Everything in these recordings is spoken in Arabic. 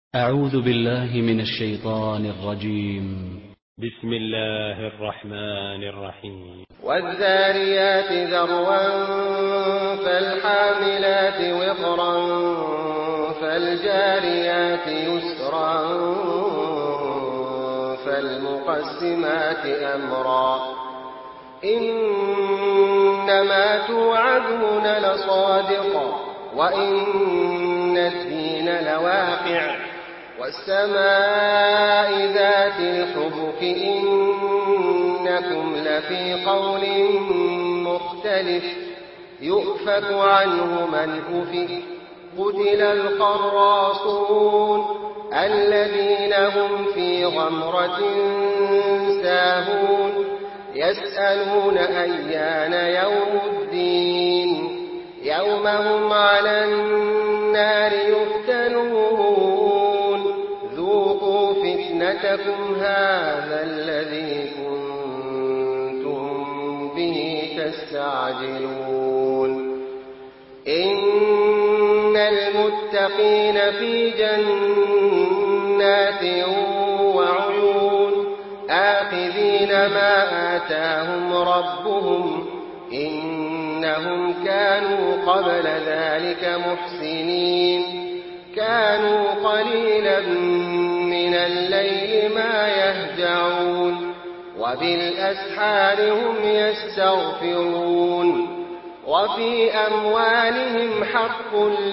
أعوذ بالله من الشيطان الرجيم. بسم الله الرحمن الرحيم. والذاريات ذروا فالحاملات وقرا فالجاريات يسرا فالمقسمات أمرا إنما توعدون لصادق وإن الدين لواقع والسماء ذات الحبك إنكم لفي قول مختلف يؤفك عنه من أفك قتل الخراصون الذين هم في غمرة ساهون يسألون أيان يوم الدين يوم هم على النار يفتنون ذوقوا فتنتكم هذا الذي كنتم به تستعجلون إن المتقين في جنات وعيون آخذين ما آتاهم ربهم إنهم كانوا قبل ذلك محسنين كانوا قليلا من الليل ما يهجعون وبالأسحار هم يستغفرون وفي أموالهم حق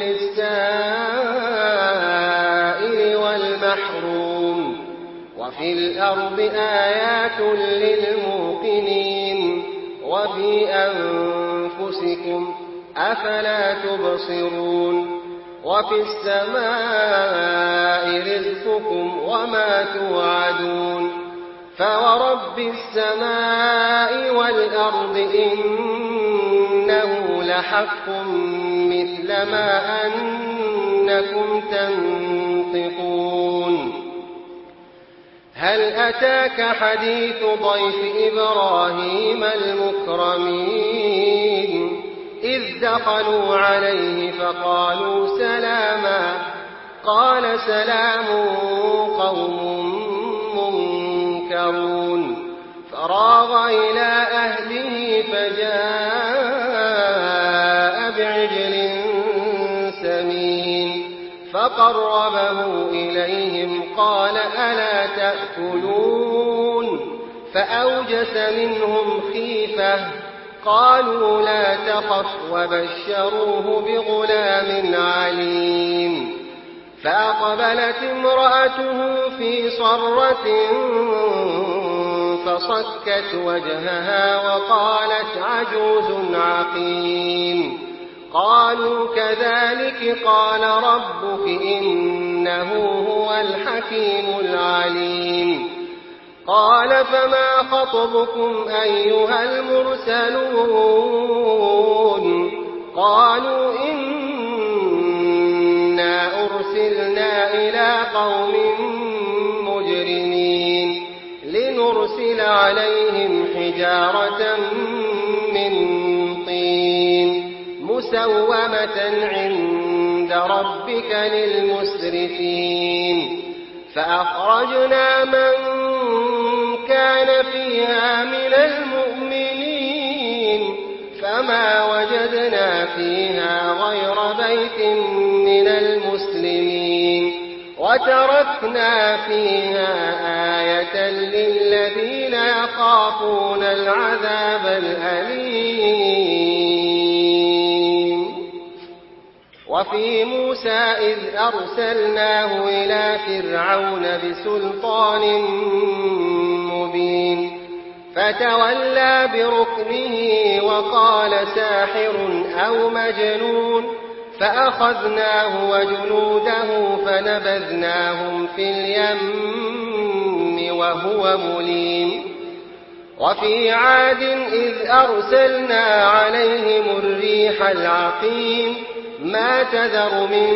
للسائل والمحروم وفي الأرض آيات للموقنين وفي أنفسكم أفلا تبصرون وفي السماء رزقكم وما توعدون فورب السماء والأرض إنه لحق مثل ما أنكم تنطقون هل أتاك حديث ضيف إبراهيم المكرمين إذ دخلوا عليه فقالوا سلاما قال سلام قوم منكرون فراغ إلى أهله فجاء بعجل سمين فقربه إليهم قال ألا تأكلون فأوجس منهم خيفة قالوا لا تخف وبشروه بغلام عليم فأقبلت امرأته في صرة فصكت وجهها وقالت عجوز عقيم قالوا كذلك قال ربك إنه هو الحكيم العليم قال فما خطبكم أيها المرسلون قالوا إنا أرسلنا إلى قوم مجرمين لنرسل عليهم حجارة من طين مسومة عند ربك للمسرفين فأخرجنا من كان فيها من المؤمنين فما وجدنا فيها غير بيت من المسلمين وتركنا فيها آية للذين يخافون العذاب الأليم وفي موسى إذ أرسلناه إلى فرعون بسلطان مبين فتولى بركنه وقال ساحر أو مجنون فأخذناه وجنوده فنبذناهم في اليم وهو مليم وفي عاد إذ أرسلنا عليهم الريح العقيم ما تذر من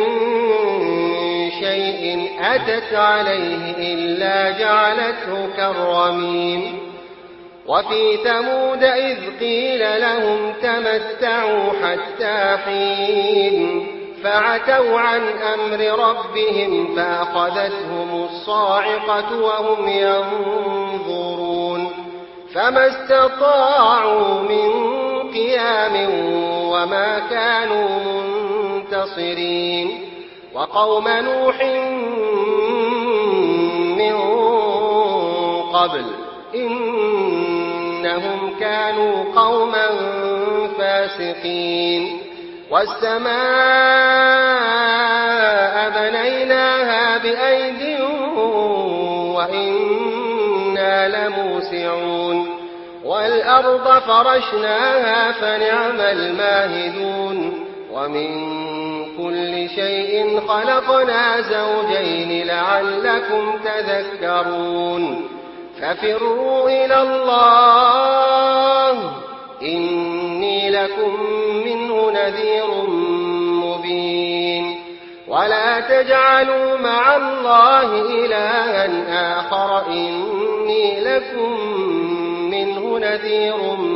شيء أتت عليه إلا جعلته كالرميم وفي ثمود إذ قيل لهم تمتعوا حتى حين فعتوا عن أمر ربهم فأخذتهم الصاعقة وهم ينظرون فما استطاعوا من قيام وما كانوا منتصرين وقوم نوح من قبل إنهم كانوا قوما فاسقين والسماء بنيناها بأيد وإنا لموسعون والأرض فرشناها فنعم الماهدون ومن كل شيء خلقنا زوجين لعلكم تذكرون ففروا إلى الله إني لكم منه نذير مبين ولا تجعلوا مع الله إلها آخر إني لكم منه نذير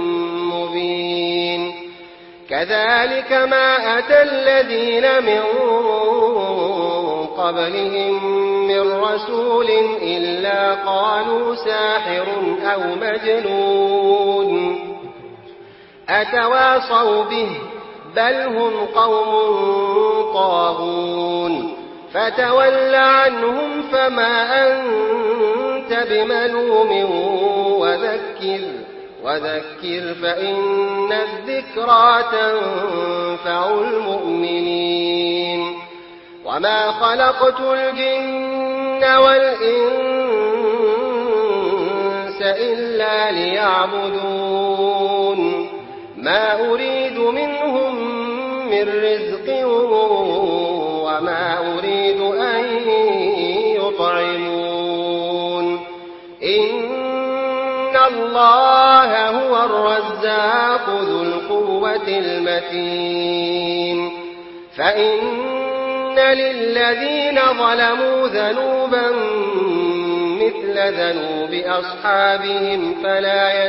مبين كذلك ما أتى الذين من قبلهم من رسول إلا قالوا ساحر أو مجنون أتواصوا به بل هم قوم طاغون فتول عنهم فما أنت بملوم وذكر فإن الذكرى تنفع المؤمنين وما خلقت الجن والإنس إلا ليعبدون ما أريد منهم من رزق وما أريد أن يطعمون إن الله هو الرزاق ذو القوة المتين فإن للذين ظلموا ذنوبا مثل ذنوب أصحابهم فلا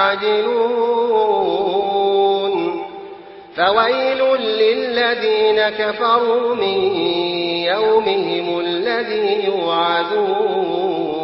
يستعجلون فويل للذين كفروا من يومهم الذي يوعدون